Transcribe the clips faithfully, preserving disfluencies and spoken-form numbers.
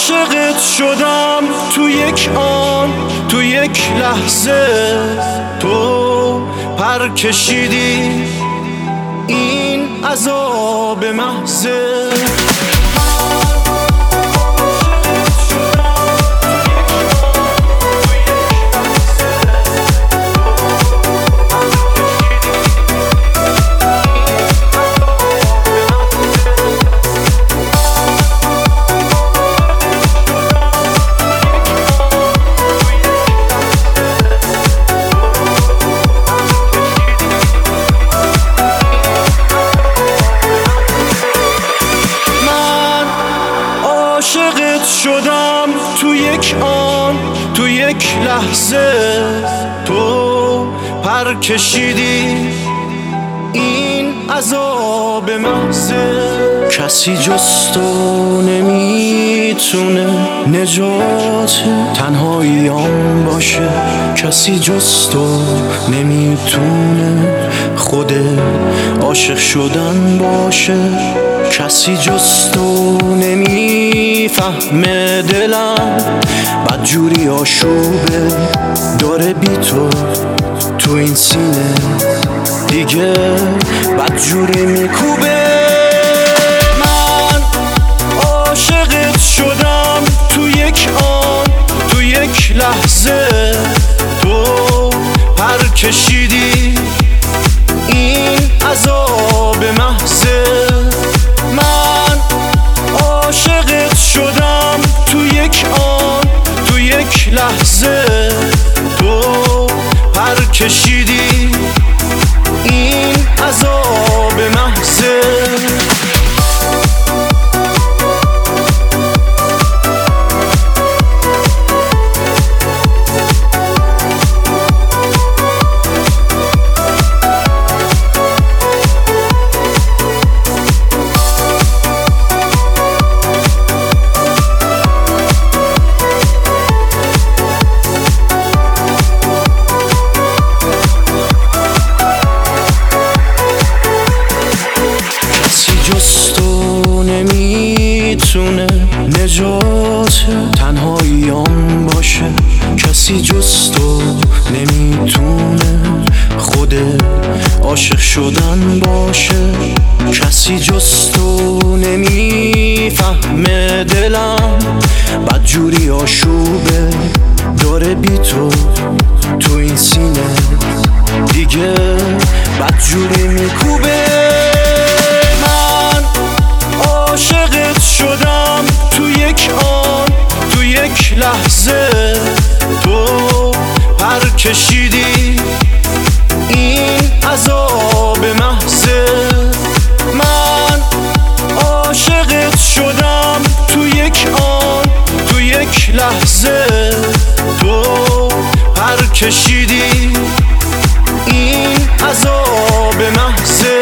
عاشقت شدم تو یک آن، تو یک لحظه تو پر کشیدی این عذاب محضه. عاشقت شدم تو یک آن، تو یک لحظه تو پر کشیدی این عذاب محضه. کسی جز تو نمیتونه نجات تنهاییام باشه، کسی جز تو نمیتونه خود عاشق شدن باشه، کسی جز تو نمیفهمه دلم بدجوری آشوبه داره بی تو تو این سینه دیگه بدجوری میکوبه. من عاشقت شدم تو یک آن، تو یک لحظه تو پر کشیدی این عذاب محضه. من عاشقت شدم تو یک آن، تو یک لحظه تو پر کشیدی این عذاب محضه. نمیتونه نجات تنهاییام باشه، کسی جز تو نمیتونه خود عاشق شدن باشه، کسی جز تو نمیفهمه دلم بدجوری آشوبه داره بی تو تو این سینه دیگه بدجوری میکوبه. عاشقت شدم تو یک آن، تو یک لحظه تو پر کشیدی این عذاب محضه. من عاشقت شدم تو یک آن، تو یک لحظه تو پر کشیدی این عذاب محضه.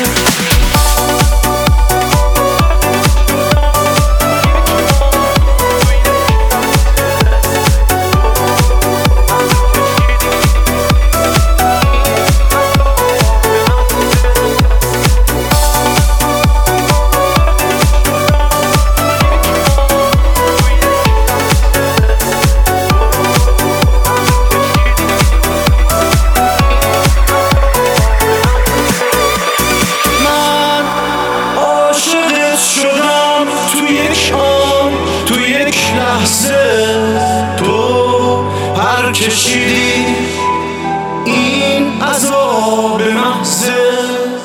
شدم تو یک آن، تو یک لحظه تو پر کشیدی این عذاب محضه.